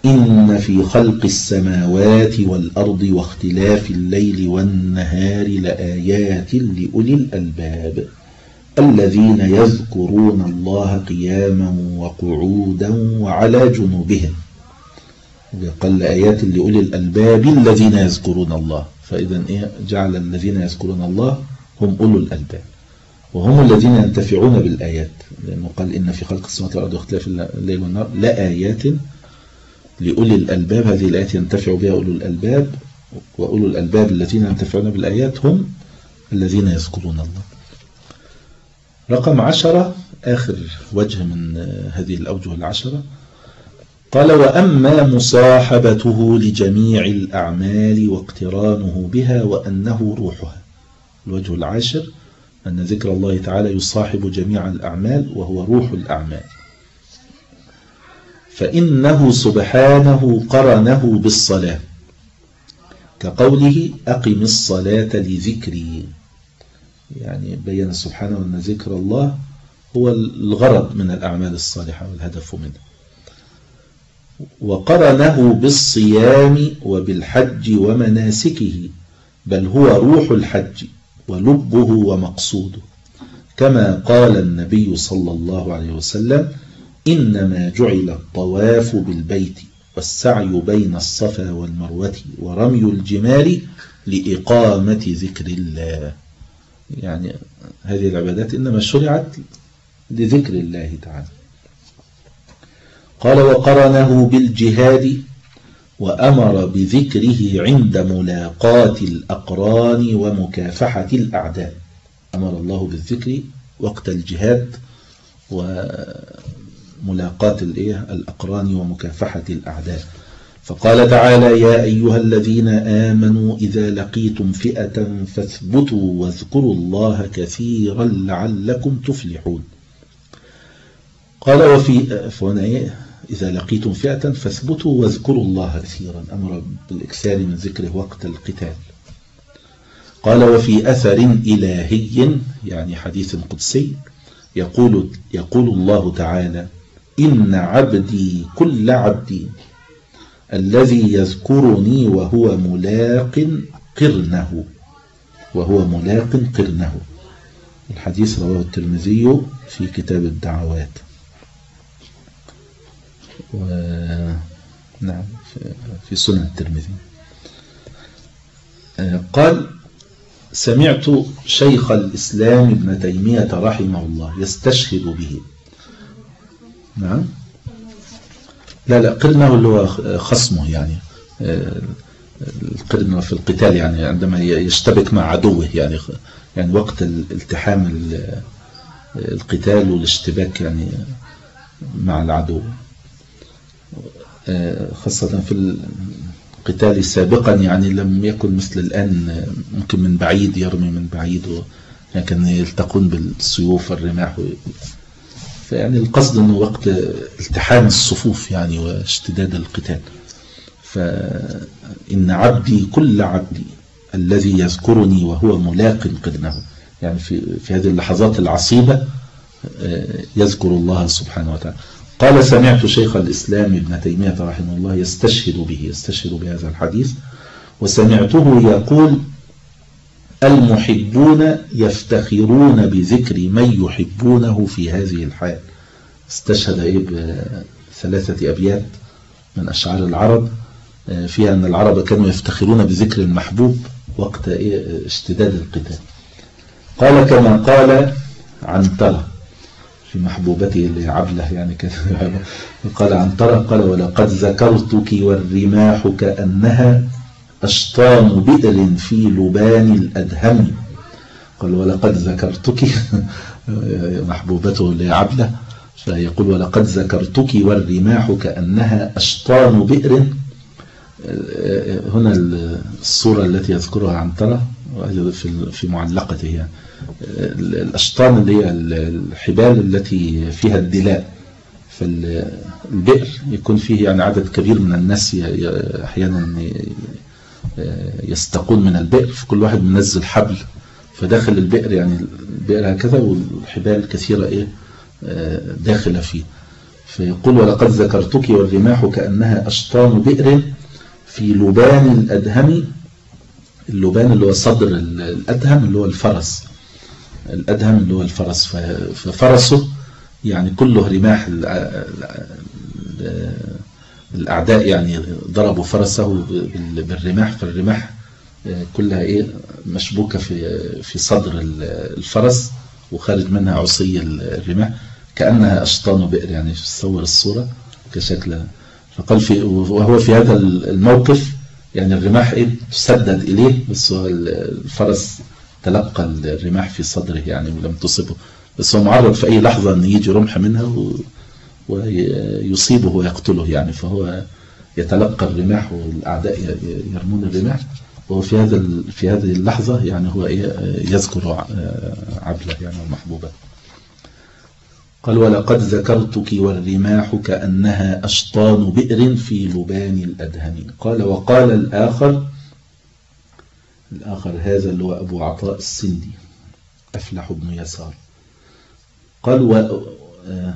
[SPEAKER 1] إن في خلق السماوات والأرض واختلاف الليل والنهار لآيات لأولي الألباب الذين يذكرون الله قياما وقعودا وعلى جنوبهم. قال آيات لأولي الألباب الذين يذكرون الله، فإذا إيه جعل الذين يذكرون الله هم أولو الألباب، وهم الذين ينتفعون بالآيات، لأنه قال إن في خلق السماوات والأرض واختلاف الليل والنهار لآيات لأولي الألباب. هذه الآيات ينتفع بها أولو الألباب، وأولو الألباب الذين ينتفعون بالآيات هم الذين يذكرون الله. رقم عشرة، آخر وجه من هذه الأوجه العشرة، قال وأما مصاحبته لجميع الأعمال واقترانه بها وأنه روحها. الوجه العاشر أن ذكر الله تعالى يصاحب جميع الأعمال وهو روح الأعمال، فإنه سبحانه قرنه بالصلاة كقوله أقم الصلاة لذكري، يعني بيّن سبحانه أن ذكر الله هو الغرض من الأعمال الصالحة والهدف منه. وقرنه بالصيام وبالحج ومناسكه، بل هو روح الحج ولبه ومقصوده، كما قال النبي صلى الله عليه وسلم إنما جعل الطواف بالبيت والسعي بين الصفا والمروة ورمي الجمار لإقامة ذكر الله. يعني هذه العبادات إنما شرعت لذكر الله تعالى. قال وقرنه بالجهاد وأمر بذكره عند ملاقاة الأقران ومكافحة الأعداء. أمر الله بالذكر وقت الجهاد وملاقاة الأقران ومكافحة الأعداء، فقال تعالى يا أيها الذين آمنوا إذا لقيتم فئة فاثبتوا واذكروا الله كثيرا لعلكم تفلحون. قال وفي فهنا إذا لقيتم فئة فاثبتوا واذكروا الله كثيرا، أمر بالإكثار من ذكره وقت القتال. قال وفي أثر إلهي يعني حديث قدسي يقول, يقول الله تعالى إن عبدي كل عبدي الذي يذكرني وهو ملاق قرنه وهو ملاق قرنه. الحديث رواه الترمذي في كتاب الدعوات. نعم في سنن الترمذي. قال سمعت شيخ الإسلام ابن تيمية رحمه الله يستشهد به. نعم لا لا قرنه اللي هو خصمه، يعني القرن في القتال، يعني عندما يشتبك مع عدوه، يعني يعني وقت الالتحام القتال والاشتباك يعني مع العدو، خاصة في القتال سابقا، يعني لم يكن مثل الآن ممكن من بعيد يرمي من بعيد، يعني كان يلتقون بالسيوف والرماح، فيعني القصد أنه وقت التحام الصفوف يعني واشتداد القتال. فإن عبدي كل عبدي الذي يذكرني وهو ملاق قرنه، يعني في, في هذه اللحظات العصيبة يذكر الله سبحانه وتعالى. قال سمعت شيخ الإسلام ابن تيمية رحمه الله يستشهد به يستشهد بهذا الحديث، وسمعته يقول المحبون يفتخرون بذكر من يحبونه في هذه الحال. استشهد إيه بثلاثة أبيات من أشعار العرب فيها أن العرب كانوا يفتخرون بذكر المحبوب وقت إيه اشتداد القتال. قال كما قال عنترة في محبوبته لعبله، يعني كذا قال عنترة قال ولقد ذكرتك والرماح كأنها أشطان بئر في لبان الأدهم. قال ولقد ذكرتك محبوبته لعبله، فيقول ولقد ذكرتك والرماح كأنها أشطان بئر. هنا الصورة التي يذكرها عنترة في معلقته، يعني الأشطان اللي هي الحبال التي فيها الدلاء، فالبئر يكون فيه يعني عدد كبير من الناس أحيانا يستقون من البئر، فكل واحد منزل حبل فداخل البئر، يعني البئر هكذا والحبال كثيرة إيه داخلة فيه، فيقول ولقد ذكرتك والرماح كأنها أشطان بئر في لبان الأدهم. اللبان اللي هو صدر الأدهم اللي هو الفرس، الأدهم اللي هو الفرس، ففرسه يعني كله رماح الأعداء، يعني ضربوا فرسه بالرماح، فالرماح كلها إيه مشبوكة في في صدر الفرس وخارج منها عصي الرماح كأنها أشطان بئر، يعني تصور الصورة كشكل. فقال في وهو في هذا الموقف يعني الرماح إيه تسدد إليه، بس هو الفرس تلقى الرماح في صدره يعني ولم تصبه، بس هو معرض في أي لحظة أن يجي رمح منها ويصيبه ويقتله يعني، فهو يتلقى الرماح والأعداء يرمون الرماح، وهو في هذا في هذه اللحظة يعني هو يذكر عبلة يعني المحبوبة. قال ولقد ذكرتك والرماح كأنها أشطان بئر في لبان الأدهم. قال وقال الآخر، الآخر هذا اللي هو أبو عطاء السندي أفلح بن يسار، قال و آه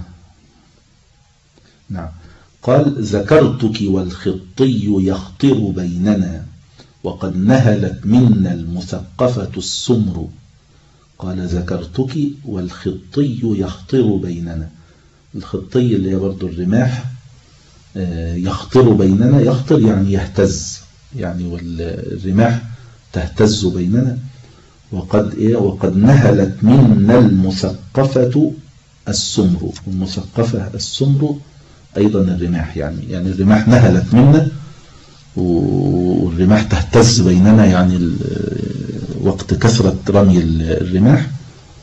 [SPEAKER 1] نعم قال ذكرتك والخطي يخطر بيننا وقد نهلت منا المثقفة السمر. قال ذكرتك والخطي يخطر بيننا، الخطي اللي هي برضو الرماح يخطر بيننا، يخطر يعني يهتز يعني، والرماح تهتز بيننا. وقد إيه وقد نهلت منا المثقفة السمر، والمثقفة السمر أيضا الرماح يعني، يعني الرماح نهلت منا والرماح تهتز بيننا يعني وقت كثرة رمي الرماح.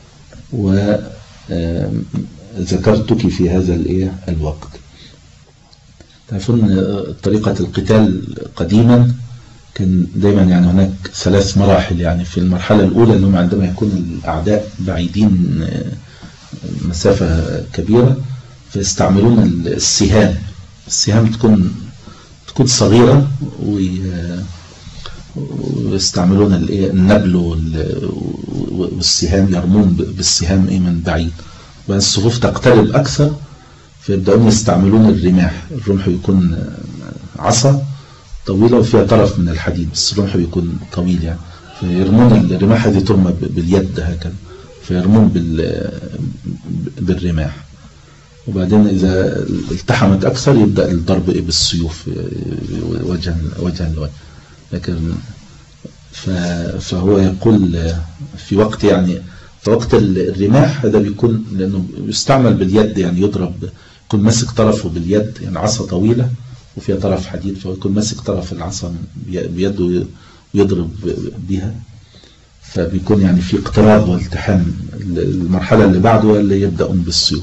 [SPEAKER 1] وذكرتك في هذا الايه الوقت. تعرفون طريقة القتال قديما كان دايما يعني هناك ثلاث مراحل، يعني في المرحلة الأولى اللي هم عندما يكون الأعداء بعيدين مسافة كبيرة فيستعملون السهام، السهام تكون تكون صغيرة ويستعملون النبل والسهام، يرمون بالسهام من بعيد، والصفوف تقترب أكثر فيبدأون يستعملون الرماح. الرمح يكون عصا طويلة وفيها طرف من الحديد، بس الرمح يكون طويل يعني، فيرمون الرماح هذه ترمى باليد هكذا، فيرمون بالرماح. وبعدين إذا التحمت أكثر يبدأ الضرب بالسيوف وجها وجها لوجه. لكن فهو يقول في وقت يعني في وقت الرماح هذا بيكون لأنه يستعمل باليد، يعني يضرب يكون ماسك طرفه باليد، يعني عصا طويلة وفيها طرف حديد، فهو يكون ماسك طرف العصا بيده ويضرب بها، فبيكون يعني في اقتراب والتحام. المرحلة اللي بعده اللي يبدأون بالسيوف.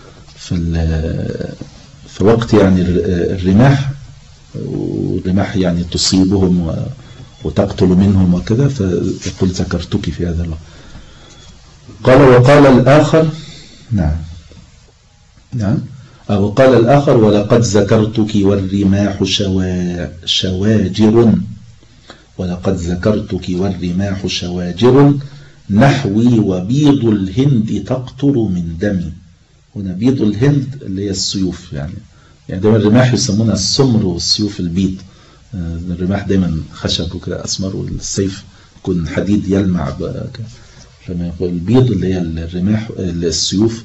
[SPEAKER 1] في وقت يعني الرماح والرماح يعني تصيبهم وتقتل منهم وكذا، فيقول ذكرتك في هذا الوقت. قال وقال الآخر نعم نعم وقال الآخر ولقد ذكرتك والرماح شوا شواجر ولقد ذكرتك والرماح شواجر نحوي وبيض الهند تقطر من دمي. هنا بيض الهند اللي هي السيوف يعني، يعني دايما الرماح يسمونها السمر والسيوف البيض. الرماح دايما خشب وكده أسمر، والسيف يكون حديد يلمع فما يقول البيض اللي هي الرماح السيوف.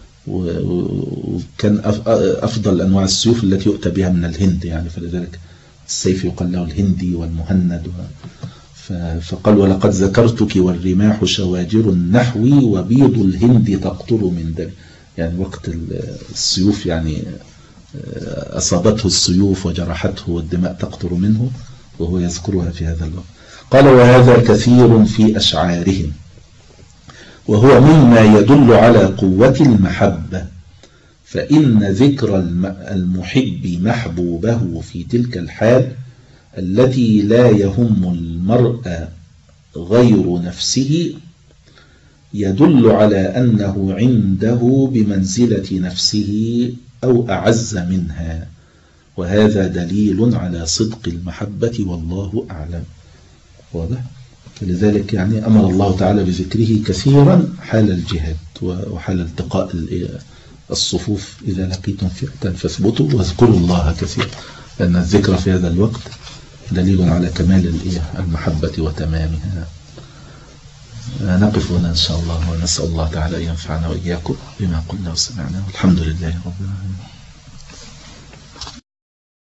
[SPEAKER 1] وكان أفضل أنواع السيوف التي يؤتى بها من الهند يعني، فلذلك السيف يقال له الهندي والمهند. فقال ولقد ذكرتك والرماح شواجر نحوي وبيض الهند تقطر من دم، يعني وقت السيوف يعني أصابته السيوف وجرحته والدماء تقطر منه، وهو يذكرها في هذا الوقت. قال وهذا كثير في أشعارهم، وهو مما يدل على قوة المحبة، فإن ذكر المحب محبوبه في تلك الحال التي لا يهم المرء غير نفسه يدل على أنه عنده بمنزلة نفسه أو أعز منها، وهذا دليل على صدق المحبة والله أعلم. واضح؟ فلذلك يعني أمر الله تعالى بذكره كثيرا حال الجهاد وحال التقاء الصفوف إذا لقيتم فئة فاثبتوا واذكروا الله كثيرا، لأن الذكر في هذا الوقت دليل على كمال المحبة وتمامها. نقف هنا إن شاء الله، ونسأل الله تعالى أن ينفعنا وإياكم بما قلنا وسمعنا، والحمد لله رب العالمين.